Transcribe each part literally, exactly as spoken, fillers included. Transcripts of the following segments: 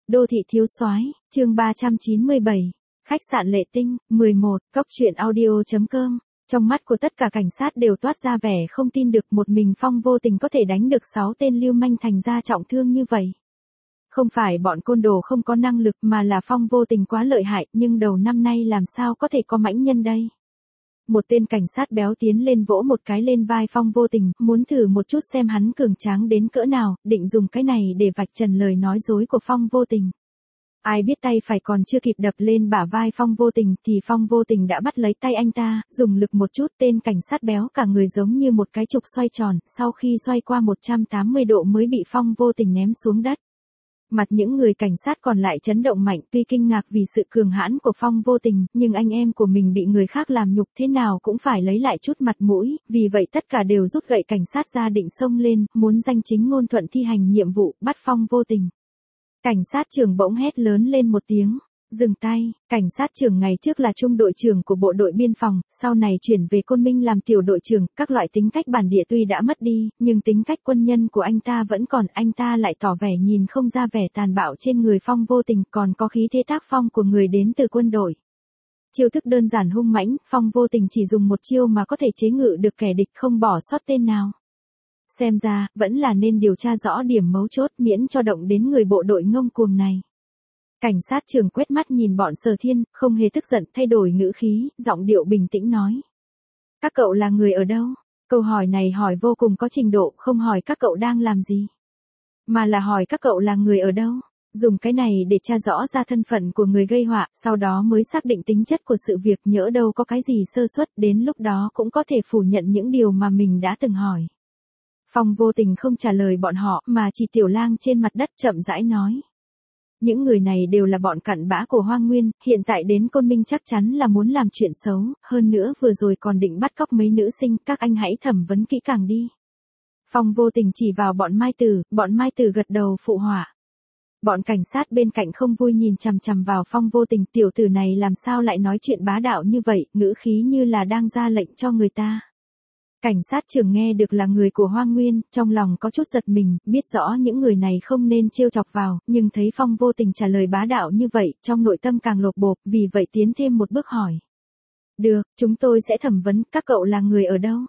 Đô thị thiếu soái, chương ba trăm chín mươi bảy. Khách sạn Lệ Tinh, mười một, cốc truyện audio.com. Trong mắt của tất cả cảnh sát đều toát ra vẻ không tin được một mình Phong vô tình có thể đánh được sáu tên lưu manh thành ra trọng thương như vậy. Không phải bọn côn đồ không có năng lực mà là Phong vô tình quá lợi hại, nhưng đầu năm nay làm sao có thể có mãnh nhân đây. Một tên cảnh sát béo tiến lên vỗ một cái lên vai Phong vô tình, muốn thử một chút xem hắn cường tráng đến cỡ nào, định dùng cái này để vạch trần lời nói dối của Phong vô tình. Ai biết tay phải còn chưa kịp đập lên bả vai Phong vô tình thì Phong vô tình đã bắt lấy tay anh ta, dùng lực một chút, tên cảnh sát béo cả người giống như một cái trục xoay tròn, sau khi xoay qua một trăm tám mươi độ mới bị Phong vô tình ném xuống đất. Mặt những người cảnh sát còn lại chấn động mạnh, tuy kinh ngạc vì sự cường hãn của Phong vô tình, nhưng anh em của mình bị người khác làm nhục thế nào cũng phải lấy lại chút mặt mũi, vì vậy tất cả đều rút gậy cảnh sát ra định xông lên, muốn danh chính ngôn thuận thi hành nhiệm vụ, bắt Phong vô tình. Cảnh sát trưởng bỗng hét lớn lên một tiếng, dừng tay. Cảnh sát trưởng ngày trước là trung đội trưởng của bộ đội biên phòng, sau này chuyển về Côn Minh làm tiểu đội trưởng, các loại tính cách bản địa tuy đã mất đi, nhưng tính cách quân nhân của anh ta vẫn còn, anh ta lại tỏ vẻ nhìn không ra vẻ tàn bạo trên người Phong vô tình, còn có khí thế tác phong của người đến từ quân đội. Chiêu thức đơn giản hung mãnh, Phong vô tình chỉ dùng một chiêu mà có thể chế ngự được kẻ địch không bỏ sót tên nào. Xem ra, vẫn là nên điều tra rõ điểm mấu chốt miễn cho động đến người bộ đội ngông cuồng này. Cảnh sát trưởng quét mắt nhìn bọn Sở Thiên, không hề tức giận, thay đổi ngữ khí, giọng điệu bình tĩnh nói. Các cậu là người ở đâu? Câu hỏi này hỏi vô cùng có trình độ, không hỏi các cậu đang làm gì, mà là hỏi các cậu là người ở đâu. Dùng cái này để tra rõ ra thân phận của người gây họa, sau đó mới xác định tính chất của sự việc, nhỡ đâu có cái gì sơ suất, đến lúc đó cũng có thể phủ nhận những điều mà mình đã từng hỏi. Phong vô tình không trả lời bọn họ, mà chỉ Tiểu Lang trên mặt đất chậm rãi nói. Những người này đều là bọn cặn bã của Hoang Nguyên, hiện tại đến Côn Minh chắc chắn là muốn làm chuyện xấu, hơn nữa vừa rồi còn định bắt cóc mấy nữ sinh, các anh hãy thẩm vấn kỹ càng đi. Phong vô tình chỉ vào bọn Mai Tử, bọn Mai Tử gật đầu phụ họa. Bọn cảnh sát bên cạnh không vui nhìn chằm chằm vào Phong vô tình, tiểu tử này làm sao lại nói chuyện bá đạo như vậy, ngữ khí như là đang ra lệnh cho người ta. Cảnh sát trưởng nghe được là người của Hoang Nguyên, trong lòng có chút giật mình, biết rõ những người này không nên trêu chọc vào, nhưng thấy Phong vô tình trả lời bá đạo như vậy, trong nội tâm càng lột bột, vì vậy tiến thêm một bước hỏi. Được, chúng tôi sẽ thẩm vấn, các cậu là người ở đâu?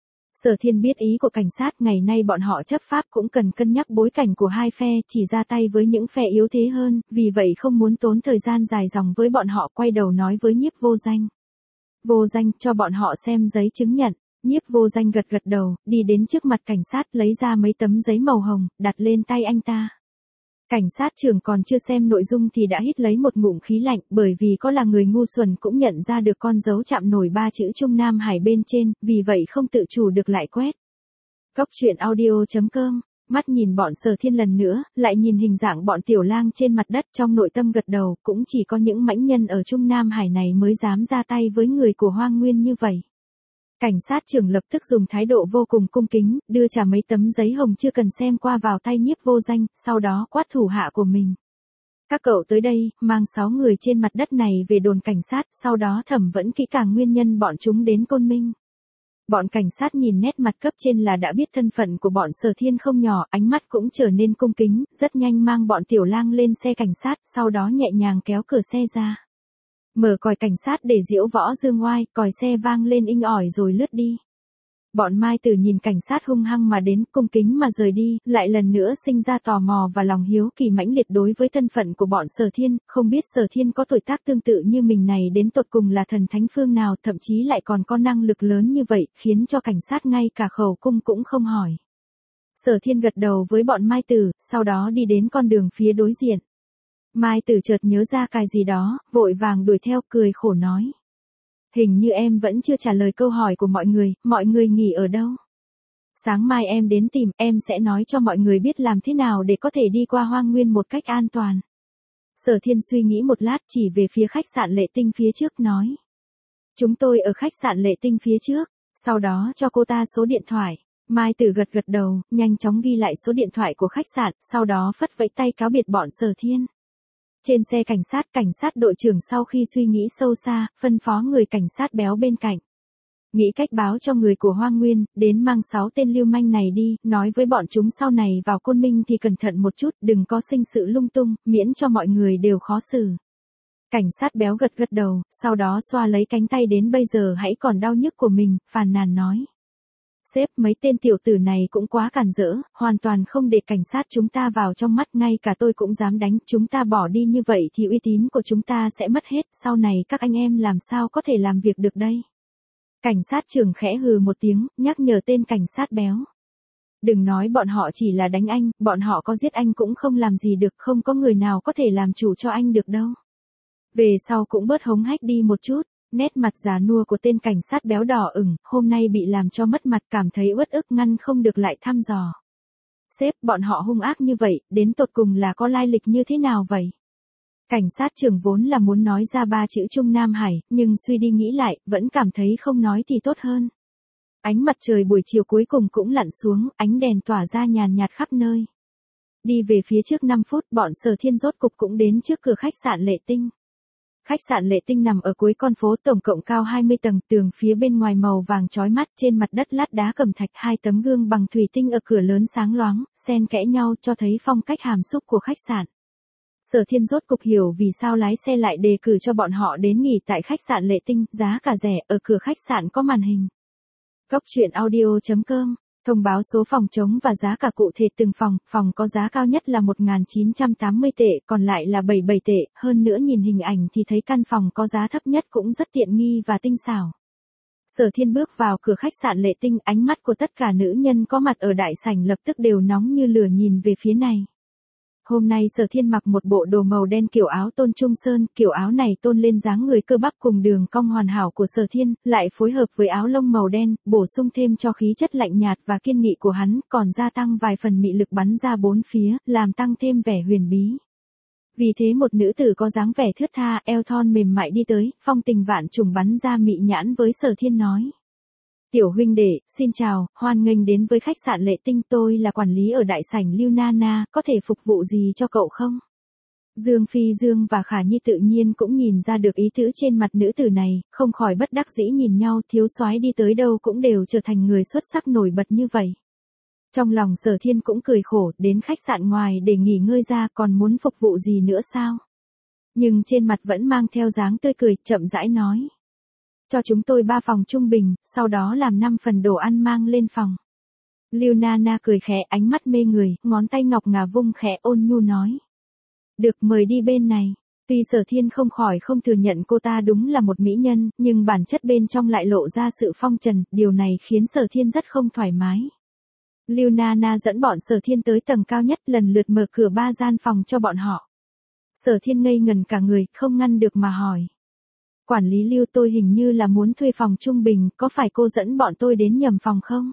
Sở Thiên biết ý của cảnh sát, ngày nay bọn họ chấp pháp cũng cần cân nhắc bối cảnh của hai phe, chỉ ra tay với những phe yếu thế hơn, vì vậy không muốn tốn thời gian dài dòng với bọn họ, quay đầu nói với Nhiếp Vô Danh. Vô Danh, cho bọn họ xem giấy chứng nhận. Nhiếp Vô Danh gật gật đầu, đi đến trước mặt cảnh sát lấy ra mấy tấm giấy màu hồng, đặt lên tay anh ta. Cảnh sát trưởng còn chưa xem nội dung thì đã hít lấy một ngụm khí lạnh, bởi vì có là người ngu xuẩn cũng nhận ra được con dấu chạm nổi ba chữ Trung Nam Hải bên trên, vì vậy không tự chủ được lại quét. Cốc truyện audio.com. Mắt nhìn bọn Sở Thiên lần nữa, lại nhìn hình dạng bọn Tiểu Lang trên mặt đất, trong nội tâm gật đầu, cũng chỉ có những mãnh nhân ở Trung Nam Hải này mới dám ra tay với người của Hoang Nguyên như vậy. Cảnh sát trưởng lập tức dùng thái độ vô cùng cung kính, đưa trả mấy tấm giấy hồng chưa cần xem qua vào tay Nhiếp Vô Danh, sau đó quát thủ hạ của mình. Các cậu tới đây, mang sáu người trên mặt đất này về đồn cảnh sát, sau đó thẩm vấn kỹ càng nguyên nhân bọn chúng đến Côn Minh. Bọn cảnh sát nhìn nét mặt cấp trên là đã biết thân phận của bọn Sở Thiên không nhỏ, ánh mắt cũng trở nên cung kính, rất nhanh mang bọn Tiểu Lang lên xe cảnh sát, sau đó nhẹ nhàng kéo cửa xe ra. Mở còi cảnh sát để diễu võ dương oai, còi xe vang lên inh ỏi rồi lướt đi. Bọn Mai Tử nhìn cảnh sát hung hăng mà đến, cung kính mà rời đi, lại lần nữa sinh ra tò mò và lòng hiếu kỳ mãnh liệt đối với thân phận của bọn Sở Thiên, không biết Sở Thiên có tuổi tác tương tự như mình này đến tột cùng là thần thánh phương nào, thậm chí lại còn có năng lực lớn như vậy, khiến cho cảnh sát ngay cả khẩu cung cũng không hỏi. Sở Thiên gật đầu với bọn Mai Tử, sau đó đi đến con đường phía đối diện. Mai Tử chợt nhớ ra cái gì đó, vội vàng đuổi theo, cười khổ nói. Hình như em vẫn chưa trả lời câu hỏi của mọi người, mọi người nghỉ ở đâu? Sáng mai em đến tìm, em sẽ nói cho mọi người biết làm thế nào để có thể đi qua Hoang Nguyên một cách an toàn. Sở Thiên suy nghĩ một lát, chỉ về phía khách sạn Lệ Tinh phía trước nói. Chúng tôi ở khách sạn Lệ Tinh phía trước, sau đó cho cô ta số điện thoại. Mai Tử gật gật đầu, nhanh chóng ghi lại số điện thoại của khách sạn, sau đó phất vẫy tay cáo biệt bọn Sở Thiên. Trên xe cảnh sát, cảnh sát đội trưởng sau khi suy nghĩ sâu xa, phân phó người cảnh sát béo bên cạnh. Nghĩ cách báo cho người của Hoa Nguyên, đến mang sáu tên lưu manh này đi, nói với bọn chúng sau này vào Côn Minh thì cẩn thận một chút, đừng có sinh sự lung tung, miễn cho mọi người đều khó xử. Cảnh sát béo gật gật đầu, sau đó xoa lấy cánh tay đến bây giờ hãy còn đau nhức của mình, phàn nàn nói. Sếp, mấy tên tiểu tử này cũng quá cản rỡ, hoàn toàn không để cảnh sát chúng ta vào trong mắt, ngay cả tôi cũng dám đánh, chúng ta bỏ đi như vậy thì uy tín của chúng ta sẽ mất hết, sau này các anh em làm sao có thể làm việc được đây. Cảnh sát trưởng khẽ hừ một tiếng, nhắc nhở tên cảnh sát béo. Đừng nói bọn họ chỉ là đánh anh, bọn họ có giết anh cũng không làm gì được, không có người nào có thể làm chủ cho anh được đâu. Về sau cũng bớt hống hách đi một chút. Nét mặt già nua của tên cảnh sát béo đỏ ửng, hôm nay bị làm cho mất mặt, cảm thấy uất ức ngăn không được lại thăm dò. Sếp, bọn họ hung ác như vậy, đến tột cùng là có lai lịch như thế nào vậy? Cảnh sát trưởng vốn là muốn nói ra ba chữ Trung Nam Hải, nhưng suy đi nghĩ lại, vẫn cảm thấy không nói thì tốt hơn. Ánh mặt trời buổi chiều cuối cùng cũng lặn xuống, ánh đèn tỏa ra nhàn nhạt khắp nơi. Đi về phía trước năm phút, bọn Sở Thiên rốt cục cũng đến trước cửa khách sạn Lệ Tinh. Khách sạn Lệ Tinh nằm ở cuối con phố, tổng cộng cao hai mươi tầng, tường phía bên ngoài màu vàng chói mắt, trên mặt đất lát đá cẩm thạch, hai tấm gương bằng thủy tinh ở cửa lớn sáng loáng, xen kẽ nhau cho thấy phong cách hàm xúc của khách sạn. Sở Thiên rốt cục hiểu vì sao lái xe lại đề cử cho bọn họ đến nghỉ tại khách sạn Lệ Tinh, giá cả rẻ, ở cửa khách sạn có màn hình. Góc truyện audio chấm com thông báo số phòng trống và giá cả cụ thể từng phòng, phòng có giá cao nhất là một nghìn chín trăm tám mươi tệ, còn lại là bảy mươi bảy tệ, hơn nữa nhìn hình ảnh thì thấy căn phòng có giá thấp nhất cũng rất tiện nghi và tinh xảo. Sở Thiên bước vào cửa khách sạn Lệ Tinh, ánh mắt của tất cả nữ nhân có mặt ở đại sảnh lập tức đều nóng như lửa nhìn về phía này. Hôm nay Sở Thiên mặc một bộ đồ màu đen kiểu áo tôn trung sơn, kiểu áo này tôn lên dáng người cơ bắp cùng đường cong hoàn hảo của Sở Thiên, lại phối hợp với áo lông màu đen, bổ sung thêm cho khí chất lạnh nhạt và kiên nghị của hắn, còn gia tăng vài phần mị lực bắn ra bốn phía, làm tăng thêm vẻ huyền bí. Vì thế một nữ tử có dáng vẻ thướt tha, eo thon mềm mại đi tới, phong tình vạn trùng bắn ra mị nhãn với Sở Thiên nói. Tiểu huynh đệ, xin chào, hoan nghênh đến với khách sạn Lệ Tinh, tôi là quản lý ở đại sảnh Lưu Nana, có thể phục vụ gì cho cậu không? Dương Phi Dương và Khả Nhi tự nhiên cũng nhìn ra được ý tứ trên mặt nữ tử này, không khỏi bất đắc dĩ nhìn nhau, thiếu soái đi tới đâu cũng đều trở thành người xuất sắc nổi bật như vậy. Trong lòng Sở Thiên cũng cười khổ, đến khách sạn ngoài để nghỉ ngơi ra còn muốn phục vụ gì nữa sao? Nhưng trên mặt vẫn mang theo dáng tươi cười, chậm rãi nói. Cho chúng tôi ba phòng trung bình, sau đó làm năm phần đồ ăn mang lên phòng. Lưu Nana cười khẽ, ánh mắt mê người, ngón tay ngọc ngà vung khẽ ôn nhu nói. Được, mời đi bên này. Tuy Sở Thiên không khỏi không thừa nhận cô ta đúng là một mỹ nhân, nhưng bản chất bên trong lại lộ ra sự phong trần, điều này khiến Sở Thiên rất không thoải mái. Lưu Nana dẫn bọn Sở Thiên tới tầng cao nhất, lần lượt mở cửa ba gian phòng cho bọn họ. Sở Thiên ngây ngần cả người, không ngăn được mà hỏi. Quản lý Lưu, tôi hình như là muốn thuê phòng trung bình, có phải cô dẫn bọn tôi đến nhầm phòng không?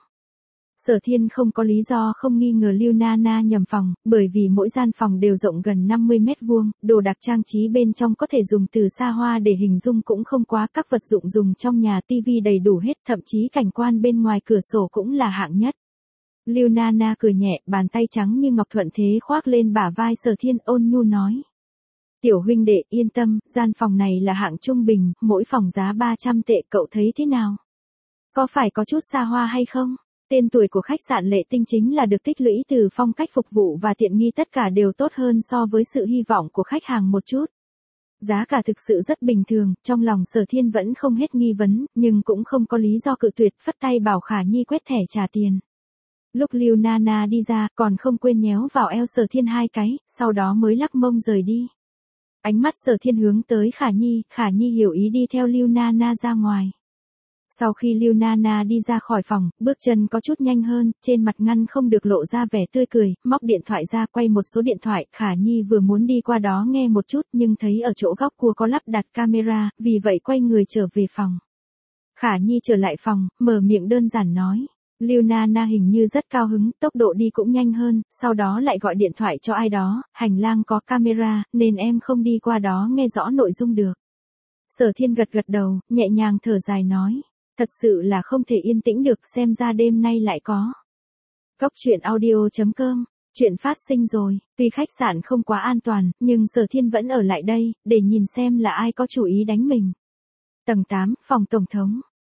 Sở Thiên không có lý do không nghi ngờ Lưu Nana nhầm phòng, bởi vì mỗi gian phòng đều rộng gần năm mươi mét vuông, đồ đạc trang trí bên trong có thể dùng từ xa hoa để hình dung cũng không quá, các vật dụng dùng trong nhà, tivi đầy đủ hết, thậm chí cảnh quan bên ngoài cửa sổ cũng là hạng nhất. Lưu Nana cười nhẹ, bàn tay trắng như ngọc thuận thế khoác lên bả vai Sở Thiên, ôn nhu nói. Tiểu huynh đệ, yên tâm, gian phòng này là hạng trung bình, mỗi phòng giá ba trăm tệ, cậu thấy thế nào? Có phải có chút xa hoa hay không? Tên tuổi của khách sạn Lệ Tinh chính là được tích lũy từ phong cách phục vụ và tiện nghi, tất cả đều tốt hơn so với sự hy vọng của khách hàng một chút. Giá cả thực sự rất bình thường, trong lòng Sở Thiên vẫn không hết nghi vấn, nhưng cũng không có lý do cự tuyệt, phất tay bảo Khả Nhi quét thẻ trả tiền. Lúc Lưu Nana đi ra, còn không quên nhéo vào eo Sở Thiên hai cái, sau đó mới lắc mông rời đi. Ánh mắt Sở Thiên hướng tới Khả Nhi, Khả Nhi hiểu ý đi theo Lưu Nana ra ngoài. Sau khi Lưu Nana đi ra khỏi phòng, bước chân có chút nhanh hơn, trên mặt ngăn không được lộ ra vẻ tươi cười, móc điện thoại ra quay một số điện thoại, Khả Nhi vừa muốn đi qua đó nghe một chút nhưng thấy ở chỗ góc cua có lắp đặt camera, vì vậy quay người trở về phòng. Khả Nhi trở lại phòng, mở miệng đơn giản nói. Lưu Nana hình như rất cao hứng, tốc độ đi cũng nhanh hơn, sau đó lại gọi điện thoại cho ai đó, hành lang có camera, nên em không đi qua đó nghe rõ nội dung được. Sở Thiên gật gật đầu, nhẹ nhàng thở dài nói. Thật sự là không thể yên tĩnh được, xem ra đêm nay lại có. Góc truyện audio chấm com, chuyện phát sinh rồi, tuy khách sạn không quá an toàn, nhưng Sở Thiên vẫn ở lại đây, để nhìn xem là ai có chủ ý đánh mình. Tầng tám, phòng tổng thống.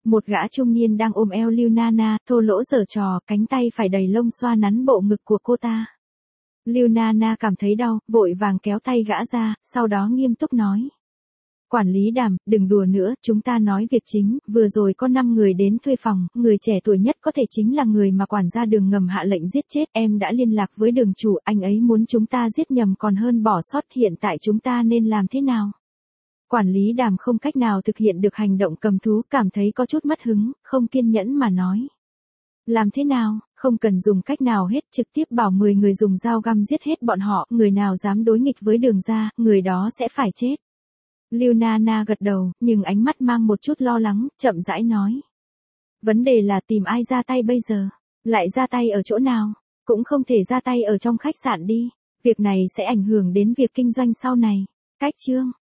Một gã trung niên đang ôm eo Lưu Nana, thô lỗ giở trò, cánh tay phải đầy lông xoa nắn bộ ngực của cô ta. Lưu Nana cảm thấy đau, vội vàng kéo tay gã ra, sau đó nghiêm túc nói. Quản lý Đàm, đừng đùa nữa, chúng ta nói việc chính, vừa rồi có năm người đến thuê phòng, người trẻ tuổi nhất có thể chính là người mà quản gia Đường ngầm hạ lệnh giết chết, em đã liên lạc với Đường chủ, anh ấy muốn chúng ta giết nhầm còn hơn bỏ sót, hiện tại chúng ta nên làm thế nào? Quản lý Đàm không cách nào thực hiện được hành động cầm thú, cảm thấy có chút mất hứng, không kiên nhẫn mà nói. Làm thế nào, không cần dùng cách nào hết, trực tiếp bảo mười người dùng dao găm giết hết bọn họ, người nào dám đối nghịch với Đường gia, người đó sẽ phải chết. Lưu Nana gật đầu, nhưng ánh mắt mang một chút lo lắng, chậm rãi nói. Vấn đề là tìm ai ra tay bây giờ? Lại ra tay ở chỗ nào? Cũng không thể ra tay ở trong khách sạn đi. Việc này sẽ ảnh hưởng đến việc kinh doanh sau này. Cách chương